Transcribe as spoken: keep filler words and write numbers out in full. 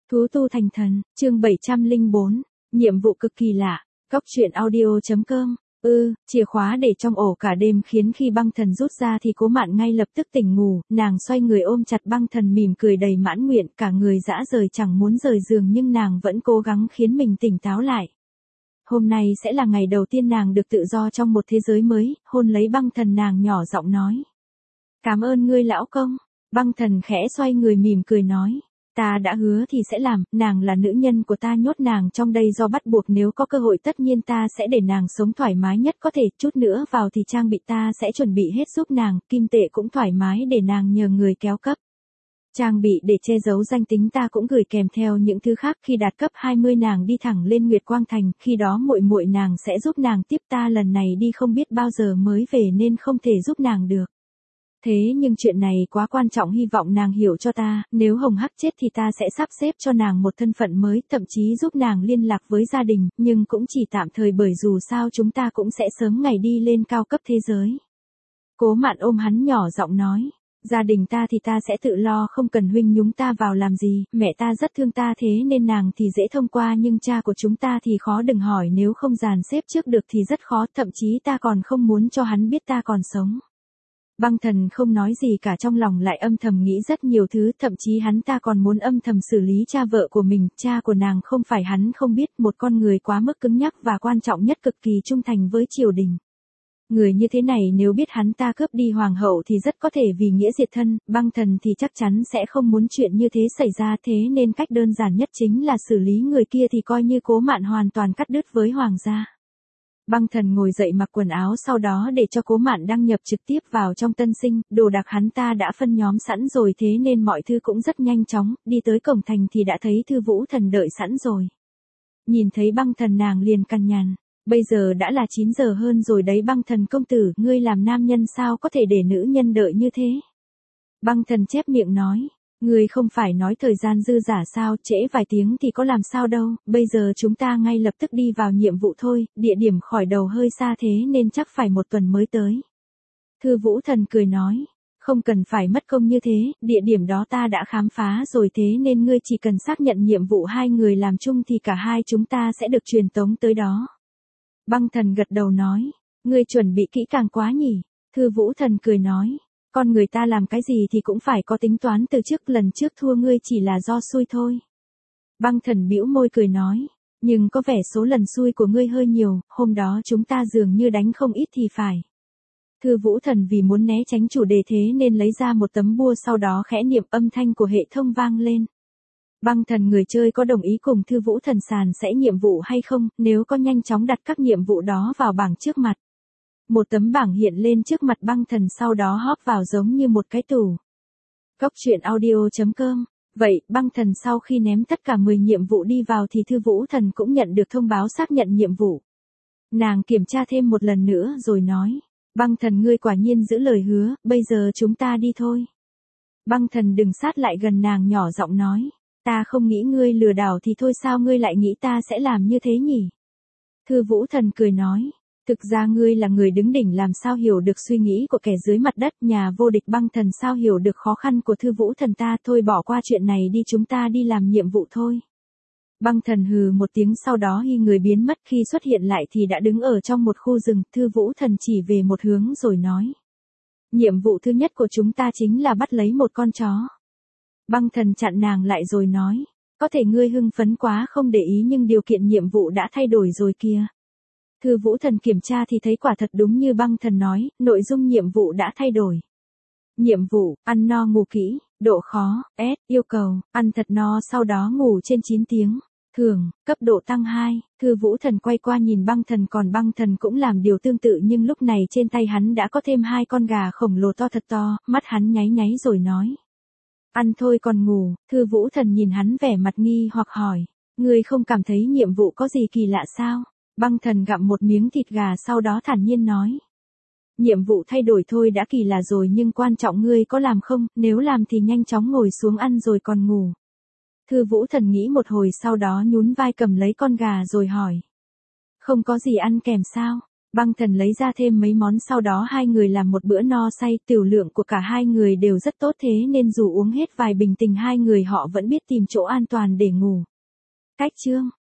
Thú tu thành thần, chương bảy trăm lẻ bốn, nhiệm vụ cực kỳ lạ, góc truyện audio.com, ư, chìa khóa để trong ổ cả đêm khiến khi băng thần rút ra thì Cố Mạn ngay lập tức tỉnh ngủ, nàng xoay người ôm chặt băng thần mỉm cười đầy mãn nguyện, cả người dã rời chẳng muốn rời giường nhưng nàng vẫn cố gắng khiến mình tỉnh táo lại. Hôm nay sẽ là ngày đầu tiên nàng được tự do trong một thế giới mới, hôn lấy băng thần nàng nhỏ giọng nói. Cảm ơn ngươi lão công, băng thần khẽ xoay người mỉm cười nói. Ta đã hứa thì sẽ làm, nàng là nữ nhân của ta, nhốt nàng trong đây do bắt buộc, nếu có cơ hội tất nhiên ta sẽ để nàng sống thoải mái nhất có thể, chút nữa vào thì trang bị ta sẽ chuẩn bị hết giúp nàng, kim tệ cũng thoải mái để nàng nhờ người kéo cấp. Trang bị để che giấu danh tính ta cũng gửi kèm theo những thứ khác, khi đạt cấp hai mươi nàng đi thẳng lên Nguyệt Quang Thành, khi đó muội muội nàng sẽ giúp nàng tiếp, ta lần này đi không biết bao giờ mới về nên không thể giúp nàng được. Thế nhưng chuyện này quá quan trọng, hy vọng nàng hiểu cho ta, nếu Hồng Hắc chết thì ta sẽ sắp xếp cho nàng một thân phận mới, thậm chí giúp nàng liên lạc với gia đình, nhưng cũng chỉ tạm thời bởi dù sao chúng ta cũng sẽ sớm ngày đi lên cao cấp thế giới. Cố Mạn ôm hắn nhỏ giọng nói, gia đình ta thì ta sẽ tự lo, không cần huynh nhúng ta vào làm gì, mẹ ta rất thương ta thế nên nàng thì dễ thông qua, nhưng cha của chúng ta thì khó, đừng hỏi, nếu không dàn xếp trước được thì rất khó, thậm chí ta còn không muốn cho hắn biết ta còn sống. Băng thần không nói gì cả, trong lòng lại âm thầm nghĩ rất nhiều thứ, thậm chí hắn ta còn muốn âm thầm xử lý cha vợ của mình, cha của nàng không phải hắn không biết, một con người quá mức cứng nhắc và quan trọng nhất cực kỳ trung thành với triều đình. Người như thế này nếu biết hắn ta cướp đi hoàng hậu thì rất có thể vì nghĩa diệt thân, băng thần thì chắc chắn sẽ không muốn chuyện như thế xảy ra, thế nên cách đơn giản nhất chính là xử lý người kia thì coi như Cố Mạn hoàn toàn cắt đứt với hoàng gia. Băng thần ngồi dậy mặc quần áo, sau đó để cho Cố Mạn đăng nhập trực tiếp vào trong tân sinh, đồ đạc hắn ta đã phân nhóm sẵn rồi thế nên mọi thứ cũng rất nhanh chóng, đi tới cổng thành thì đã thấy Thư Vũ Thần đợi sẵn rồi. Nhìn thấy băng thần nàng liền cằn nhằn, bây giờ đã là chín giờ hơn rồi đấy băng thần công tử, ngươi làm nam nhân sao có thể để nữ nhân đợi như thế? Băng thần chép miệng nói. Ngươi không phải nói thời gian dư giả sao, trễ vài tiếng thì có làm sao đâu, bây giờ chúng ta ngay lập tức đi vào nhiệm vụ thôi, địa điểm khỏi đầu hơi xa thế nên chắc phải một tuần mới tới. Thư Vũ Thần cười nói, không cần phải mất công như thế, địa điểm đó ta đã khám phá rồi, thế nên ngươi chỉ cần xác nhận nhiệm vụ hai người làm chung thì cả hai chúng ta sẽ được truyền tống tới đó. Băng thần gật đầu nói, ngươi chuẩn bị kỹ càng quá nhỉ, Thư Vũ Thần cười nói. Con người ta làm cái gì thì cũng phải có tính toán từ trước, lần trước thua ngươi chỉ là do xui thôi. Băng thần bĩu môi cười nói, nhưng có vẻ số lần xui của ngươi hơi nhiều, hôm đó chúng ta dường như đánh không ít thì phải. Thư Vũ Thần vì muốn né tránh chủ đề thế nên lấy ra một tấm bua, sau đó khẽ niệm, âm thanh của hệ thống vang lên. Băng thần người chơi có đồng ý cùng Thư Vũ Thần sàn sẽ nhiệm vụ hay không, nếu có nhanh chóng đặt các nhiệm vụ đó vào bảng trước mặt. Một tấm bảng hiện lên trước mặt băng thần, sau đó hóp vào giống như một cái tủ. Góc truyện audio.com. Vậy, băng thần sau khi ném tất cả mười nhiệm vụ đi vào thì Thư Vũ Thần cũng nhận được thông báo xác nhận nhiệm vụ. Nàng kiểm tra thêm một lần nữa rồi nói, băng thần ngươi quả nhiên giữ lời hứa, bây giờ chúng ta đi thôi. Băng thần đừng sát lại gần nàng nhỏ giọng nói, ta không nghĩ ngươi lừa đảo thì thôi, sao ngươi lại nghĩ ta sẽ làm như thế nhỉ? Thư Vũ Thần cười nói. Thực ra ngươi là người đứng đỉnh, làm sao hiểu được suy nghĩ của kẻ dưới mặt đất, nhà vô địch băng thần sao hiểu được khó khăn của Thư Vũ Thần ta, thôi bỏ qua chuyện này đi, chúng ta đi làm nhiệm vụ thôi. Băng thần hừ một tiếng, sau đó hy người biến mất, khi xuất hiện lại thì đã đứng ở trong một khu rừng, Thư Vũ Thần chỉ về một hướng rồi nói. Nhiệm vụ thứ nhất của chúng ta chính là bắt lấy một con chó. Băng thần chặn nàng lại rồi nói, có thể ngươi hưng phấn quá không để ý nhưng điều kiện nhiệm vụ đã thay đổi rồi kìa. Thư Vũ Thần kiểm tra thì thấy quả thật đúng như băng thần nói, nội dung nhiệm vụ đã thay đổi. Nhiệm vụ, ăn no ngủ kỹ, độ khó, S, yêu cầu, ăn thật no sau đó ngủ trên chín tiếng, thường, cấp độ tăng hai, Thư Vũ Thần quay qua nhìn băng thần, còn băng thần cũng làm điều tương tự nhưng lúc này trên tay hắn đã có thêm hai con gà khổng lồ to thật to, mắt hắn nháy nháy rồi nói. Ăn thôi còn ngủ, Thư Vũ Thần nhìn hắn vẻ mặt nghi hoặc hỏi, ngươi không cảm thấy nhiệm vụ có gì kỳ lạ sao? Băng thần gặm một miếng thịt gà sau đó thản nhiên nói. Nhiệm vụ thay đổi thôi đã kỳ lạ rồi nhưng quan trọng ngươi có làm không, nếu làm thì nhanh chóng ngồi xuống ăn rồi còn ngủ. Thư Vũ Thần nghĩ một hồi sau đó nhún vai cầm lấy con gà rồi hỏi. Không có gì ăn kèm sao? Băng Thần lấy ra thêm mấy món sau đó hai người làm một bữa no say, tiểu lượng của cả hai người đều rất tốt thế nên dù uống hết vài bình tình hai người họ vẫn biết tìm chỗ an toàn để ngủ. Cách chương